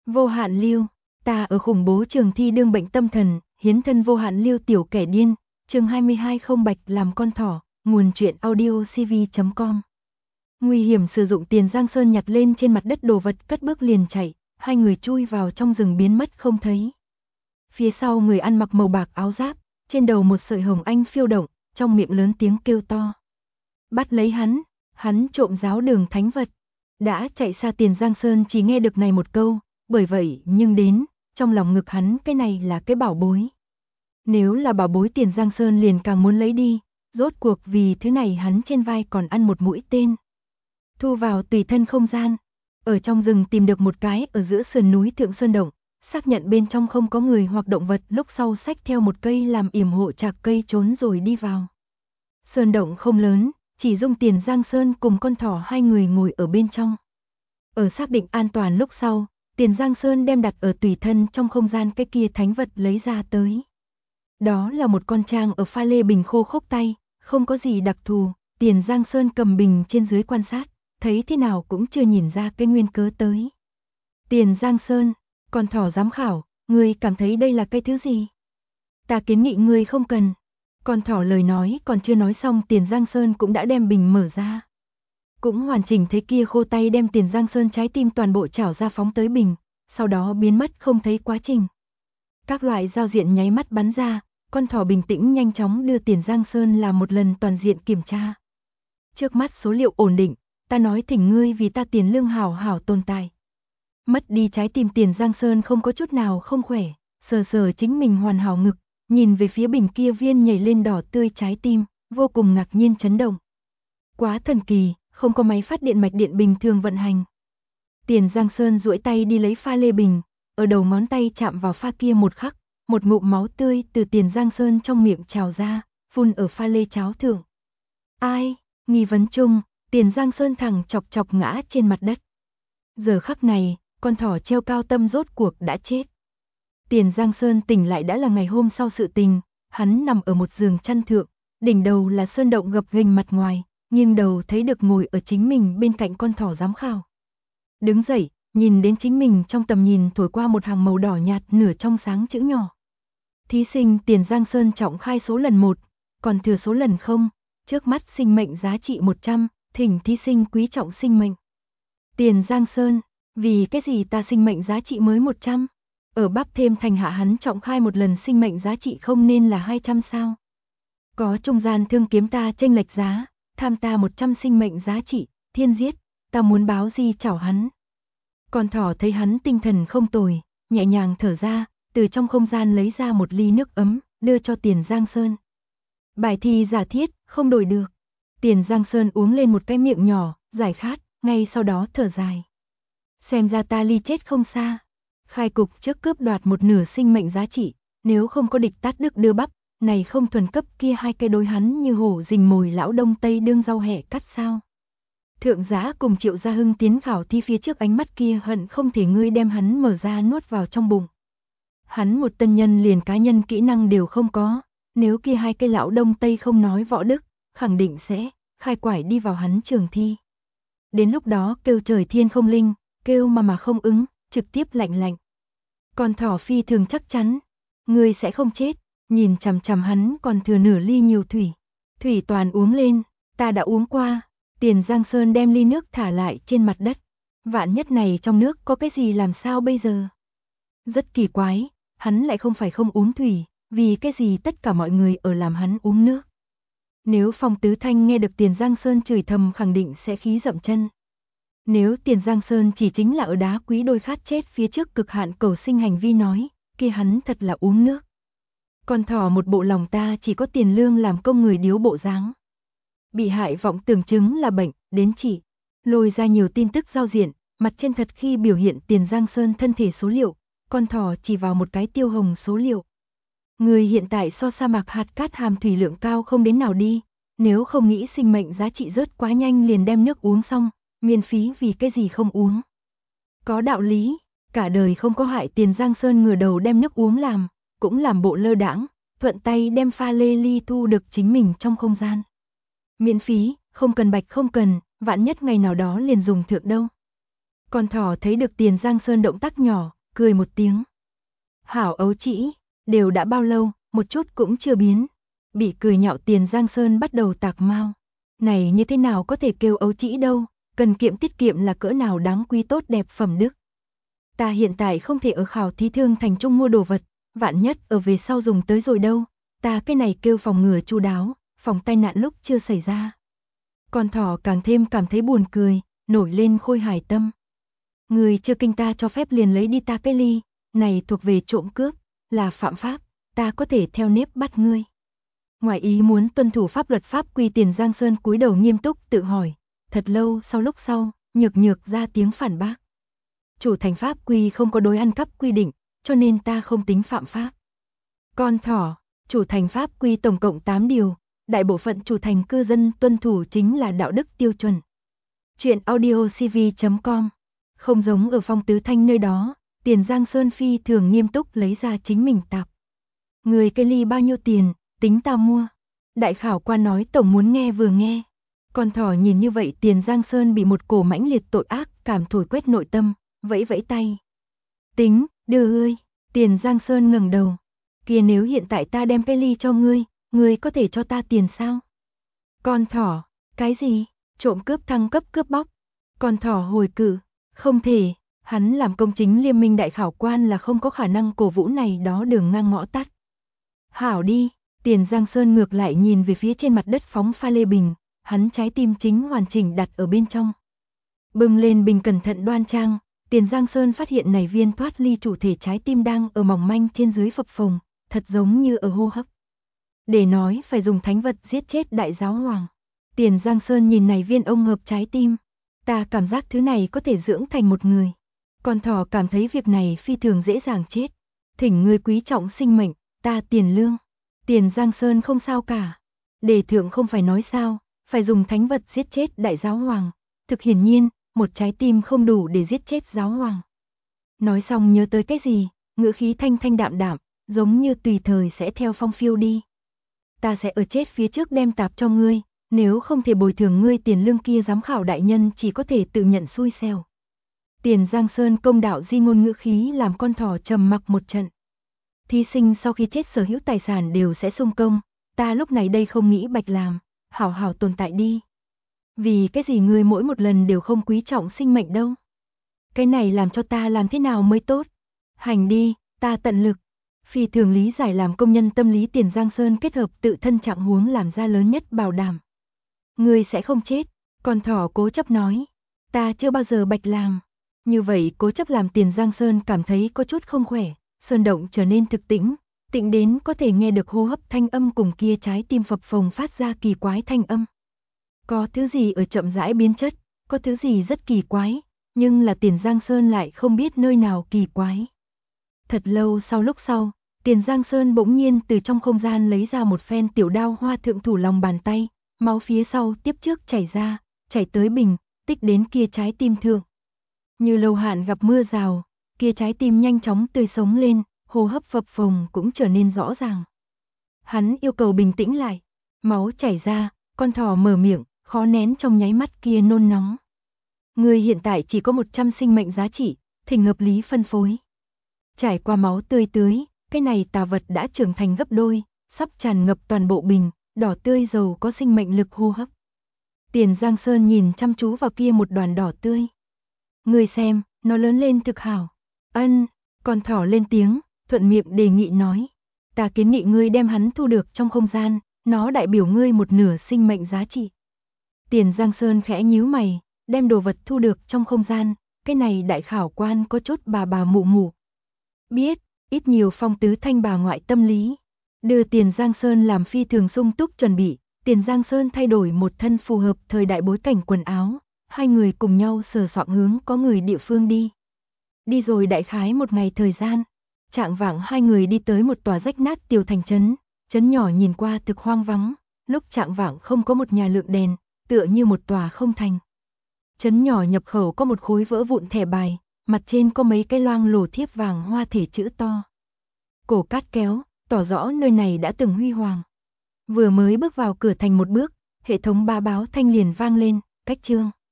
Vô hạn lưu, ta ở khủng bố trường thi đương bệnh tâm thần, hiến thân vô hạn lưu tiểu kẻ điên, chương 22 không bạch làm con thỏ, nguồn truyện audio cv.com. Nguy hiểm sử dụng tiền Giang Sơn nhặt lên trên mặt đất đồ vật cất bước liền chạy, hai người chui vào trong rừng biến mất không thấy. Phía sau người ăn mặc màu bạc áo giáp, trên đầu một sợi hồng anh phiêu động, trong miệng lớn tiếng kêu to. Bắt lấy hắn trộm giáo đường thánh vật. Đã chạy xa tiền Giang Sơn chỉ nghe được này một câu, bởi vậy nhưng đến, trong lòng ngực hắn cái này là cái bảo bối. Nếu là bảo bối tiền Giang Sơn liền càng muốn lấy đi, rốt cuộc vì thứ này hắn trên vai còn ăn một mũi tên. Thu vào tùy thân không gian, ở trong rừng tìm được một cái ở giữa sườn núi Thượng Sơn Động, xác nhận bên trong không có người hoặc động vật lúc sau xách theo một cây làm yểm hộ chạc cây trốn rồi đi vào. Sơn Động không lớn, chỉ dung tiền Giang Sơn cùng con thỏ hai người ngồi ở bên trong. Ở xác định an toàn lúc sau, tiền Giang Sơn đem đặt ở tùy thân trong không gian cái kia thánh vật lấy ra tới. Đó là một con trang ở pha lê bình khô khốc tay, không có gì đặc thù, tiền Giang Sơn cầm bình trên dưới quan sát, thấy thế nào cũng chưa nhìn ra cái nguyên cớ tới. Tiền Giang Sơn, con thỏ giám khảo, ngươi cảm thấy đây là cái thứ gì? Ta kiến nghị ngươi không cần. Con thỏ lời nói còn chưa nói xong tiền Giang Sơn cũng đã đem bình mở ra. Cũng hoàn chỉnh thế kia khô tay đem tiền Giang Sơn trái tim toàn bộ chảo ra phóng tới bình, sau đó biến mất không thấy quá trình. Các loại giao diện nháy mắt bắn ra, con thỏ bình tĩnh nhanh chóng đưa tiền Giang Sơn làm một lần toàn diện kiểm tra. Trước mắt số liệu ổn định, ta nói thỉnh ngươi vì ta tiền lương hảo hảo tồn tại. Mất đi trái tim tiền Giang Sơn không có chút nào không khỏe, sờ sờ chính mình hoàn hảo ngực, nhìn về phía bình kia viên nhảy lên đỏ tươi trái tim, vô cùng ngạc nhiên chấn động. Quá thần kỳ, không có máy phát điện mạch điện bình thường vận hành. Tiền Giang Sơn duỗi tay đi lấy pha lê bình, ở đầu ngón tay chạm vào pha kia một khắc, một ngụm máu tươi từ tiền Giang Sơn trong miệng trào ra, phun ở pha lê cháo thượng. Ai? Nghi vấn chung, tiền Giang Sơn thẳng chọc chọc ngã trên mặt đất. Giờ khắc này, con thỏ treo cao tâm rốt cuộc đã chết. Tiền Giang Sơn tỉnh lại đã là ngày hôm sau sự tình, hắn nằm ở một giường chăn thượng, đỉnh đầu là sơn động gập ghềnh mặt ngoài, nghiêng đầu thấy được ngồi ở chính mình bên cạnh con thỏ giám khảo. Đứng dậy, nhìn đến chính mình trong tầm nhìn thổi qua một hàng màu đỏ nhạt nửa trong sáng chữ nhỏ. Thí sinh tiền Giang Sơn trọng khai số lần 1, còn thừa số lần 0, trước mắt sinh mệnh giá trị 100, thỉnh thí sinh quý trọng sinh mệnh. Tiền Giang Sơn, vì cái gì ta sinh mệnh giá trị mới 100? Ở bắp thêm thành hạ hắn trọng khai một lần sinh mệnh giá trị không nên là 200 sao? Có trung gian thương kiếm ta chênh lệch giá, tham ta 100 sinh mệnh giá trị, thiên giết, ta muốn báo gì chảo hắn. Con thỏ thấy hắn tinh thần không tồi, nhẹ nhàng thở ra, từ trong không gian lấy ra một ly nước ấm, đưa cho tiền Giang Sơn. Bài thi giả thiết, không đổi được. Tiền Giang Sơn uống lên một cái miệng nhỏ, giải khát, ngay sau đó thở dài. Xem ra ta ly chết không xa. Khai cục trước cướp đoạt một nửa sinh mệnh giá trị, nếu không có địch tát đức đưa bắp, này không thuần cấp kia hai cây đối hắn như hổ rình mồi lão đông tây đương rau hẹ cắt sao. Thượng giá cùng Triệu Gia Hưng tiến khảo thi phía trước ánh mắt kia hận không thể ngươi đem hắn mở ra nuốt vào trong bụng. Hắn một tân nhân liền cá nhân kỹ năng đều không có, nếu kia hai cây lão đông tây không nói võ đức, khẳng định sẽ khai quải đi vào hắn trường thi. Đến lúc đó kêu trời thiên không linh, kêu mà không ứng, trực tiếp lạnh lạnh. Con thỏ phi thường chắc chắn, ngươi sẽ không chết, nhìn chằm chằm hắn còn thừa nửa ly nhiều thủy. Thủy toàn uống lên, ta đã uống qua. Tiền Giang Sơn đem ly nước thả lại trên mặt đất. Vạn nhất này trong nước có cái gì làm sao bây giờ? Rất kỳ quái, hắn lại không phải không uống thủy, vì cái gì tất cả mọi người ở làm hắn uống nước. Nếu Phong Tứ Thanh nghe được Tiền Giang Sơn chửi thầm khẳng định sẽ khí dậm chân. Nếu Tiền Giang Sơn chỉ chính là ở đá quý đôi khát chết phía trước cực hạn cầu sinh hành vi nói, kia hắn thật là uống nước. Con thỏ một bộ lòng ta chỉ có tiền lương làm công người điếu bộ dáng. Bị hại vọng tưởng chứng là bệnh, đến trị. Lôi ra nhiều tin tức giao diện, mặt trên thật khi biểu hiện Tiền Giang Sơn thân thể số liệu, con thỏ chỉ vào một cái tiêu hồng số liệu. Người hiện tại so sa mạc hạt cát hàm thủy lượng cao không đến nào đi, nếu không nghĩ sinh mệnh giá trị rớt quá nhanh liền đem nước uống xong, miễn phí vì cái gì không uống. Có đạo lý, cả đời không có hại Tiền Giang Sơn ngửa đầu đem nước uống làm, cũng làm bộ lơ đãng, thuận tay đem pha lê ly thu được chính mình trong không gian. Miễn phí, không cần bạch không cần, vạn nhất ngày nào đó liền dùng thượng đâu. Con thỏ thấy được Tiền Giang Sơn động tác nhỏ, cười một tiếng. Hảo ấu trĩ, đều đã bao lâu, một chút cũng chưa biến. Bị cười nhạo Tiền Giang Sơn bắt đầu tạc mau. Này như thế nào có thể kêu ấu trĩ đâu, cần kiệm tiết kiệm là cỡ nào đáng quý tốt đẹp phẩm đức. Ta hiện tại không thể ở Khảo Thí Thương Thành Trung mua đồ vật, vạn nhất ở về sau dùng tới rồi đâu, ta cái này kêu phòng ngừa chu đáo, phòng tai nạn lúc chưa xảy ra. Con thỏ càng thêm cảm thấy buồn cười, nổi lên Khôi Hải tâm. Người chưa kinh ta cho phép liền lấy đi ta cái ly, này thuộc về trộm cướp, là phạm pháp, ta có thể theo nếp bắt ngươi. Ngoài ý muốn tuân thủ pháp luật pháp quy Tiền Giang Sơn cúi đầu nghiêm túc tự hỏi, thật lâu sau lúc sau, nhược ra tiếng phản bác. Chủ thành pháp quy không có đối ăn cắp quy định, cho nên ta không tính phạm pháp. Con thỏ, chủ thành pháp quy tổng cộng 8 điều, đại bộ phận chủ thành cư dân tuân thủ chính là đạo đức tiêu chuẩn. Chuyện audiocv.com. Không giống ở Phong Tứ Thanh nơi đó, Tiền Giang Sơn phi thường nghiêm túc lấy ra chính mình tạp. Người cái ly bao nhiêu tiền, tính tao mua. Đại khảo quan nói tổng muốn nghe vừa nghe. Con thỏ nhìn như vậy Tiền Giang Sơn bị một cổ mãnh liệt tội ác cảm thổi quét nội tâm, vẫy tay. Tính, đưa ơi. Tiền Giang Sơn ngẩng đầu. Kia nếu hiện tại ta đem cái ly cho ngươi có thể cho ta tiền sao? Con thỏ, cái gì? Trộm cướp thăng cấp cướp bóc. Con thỏ hồi cự, không thể, hắn làm công chính liêm minh đại khảo quan là không có khả năng cổ vũ này đó đường ngang ngõ tắt. Hảo đi, Tiền Giang Sơn ngược lại nhìn về phía trên mặt đất phóng pha lê bình, hắn trái tim chính hoàn chỉnh đặt ở bên trong. Bưng lên bình cẩn thận đoan trang, Tiền Giang Sơn phát hiện này viên thoát ly chủ thể trái tim đang ở mỏng manh trên dưới phập phồng, thật giống như ở hô hấp. Để nói phải dùng thánh vật giết chết đại giáo hoàng. Tiền Giang Sơn nhìn này viên ông hợp trái tim, ta cảm giác thứ này có thể dưỡng thành một người. Con thỏ cảm thấy việc này phi thường dễ dàng chết. Thỉnh ngươi quý trọng sinh mệnh, ta tiền lương. Tiền Giang Sơn không sao cả. Đề thượng không phải nói sao, phải dùng thánh vật giết chết đại giáo hoàng. Thực hiển nhiên, một trái tim không đủ để giết chết giáo hoàng. Nói xong nhớ tới cái gì, ngữ khí thanh thanh đạm đạm, giống như tùy thời sẽ theo phong phiêu đi. Ta sẽ ở chết phía trước đem tạp cho ngươi, nếu không thể bồi thường ngươi tiền lương kia giám khảo đại nhân chỉ có thể tự nhận xui xẻo. Tiền Giang Sơn công đạo di ngôn ngữ khí làm con thỏ trầm mặc một trận. Thí sinh sau khi chết sở hữu tài sản đều sẽ xung công, ta lúc này đây không nghĩ bạch làm, hảo hảo tồn tại đi. Vì cái gì ngươi mỗi một lần đều không quý trọng sinh mệnh đâu? Cái này làm cho ta làm thế nào mới tốt? Hành đi, ta tận lực. Phi thường lý giải làm công nhân tâm lý Tiền Giang Sơn kết hợp tự thân trạng huống làm ra lớn nhất bảo đảm. Ngươi sẽ không chết, con thỏ cố chấp nói. Ta chưa bao giờ bạch làm. Như vậy cố chấp làm Tiền Giang Sơn cảm thấy có chút không khỏe, sơn động trở nên thực tĩnh, tĩnh đến có thể nghe được hô hấp thanh âm cùng kia trái tim phập phồng phát ra kỳ quái thanh âm. Có thứ gì ở chậm rãi biến chất, có thứ gì rất kỳ quái, nhưng là Tiền Giang Sơn lại không biết nơi nào kỳ quái. Thật lâu sau lúc sau, Tiền Giang Sơn bỗng nhiên từ trong không gian lấy ra một phen tiểu đao hoa thượng thủ lòng bàn tay, máu phía sau tiếp trước chảy ra, chảy tới bình, tích đến kia trái tim thượng. Như lâu hạn gặp mưa rào, kia trái tim nhanh chóng tươi sống lên, hô hấp phập phồng cũng trở nên rõ ràng. Hắn yêu cầu bình tĩnh lại, máu chảy ra, con thỏ mở miệng, khó nén trong nháy mắt kia nôn nóng. Người hiện tại chỉ có 100 sinh mệnh giá trị, thỉnh hợp lý phân phối. Trải qua máu tươi tưới, cái này tà vật đã trưởng thành gấp đôi, sắp tràn ngập toàn bộ bình, đỏ tươi dầu có sinh mệnh lực hô hấp. Tiền Giang Sơn nhìn chăm chú vào kia một đoàn đỏ tươi. Ngươi xem, nó lớn lên thực hảo. Ân, con thỏ lên tiếng, thuận miệng đề nghị nói. Ta kiến nghị ngươi đem hắn thu được trong không gian, nó đại biểu ngươi một nửa sinh mệnh giá trị. Tiền Giang Sơn khẽ nhíu mày, đem đồ vật thu được trong không gian, cái này đại khảo quan có chút bà mụ mụ. Biết, ít nhiều Phong Tứ Thanh bà ngoại tâm lý. Đưa Tiền Giang Sơn làm phi thường sung túc chuẩn bị, Tiền Giang Sơn thay đổi một thân phù hợp thời đại bối cảnh quần áo, hai người cùng nhau sờ soạng hướng có người địa phương đi. Đi rồi đại khái một ngày thời gian, trạng vạng hai người đi tới một tòa rách nát tiểu thành trấn, trấn nhỏ nhìn qua thực hoang vắng, lúc trạng vạng không có một nhà lượng đèn, tựa như một tòa không thành. Trấn nhỏ nhập khẩu có một khối vỡ vụn thẻ bài, mặt trên có mấy cái loang lổ thiếp vàng hoa thể chữ to. Cổ cát kéo, tỏ rõ nơi này đã từng huy hoàng. Vừa mới bước vào cửa thành một bước, hệ thống ba báo thanh liền vang lên, cách chương.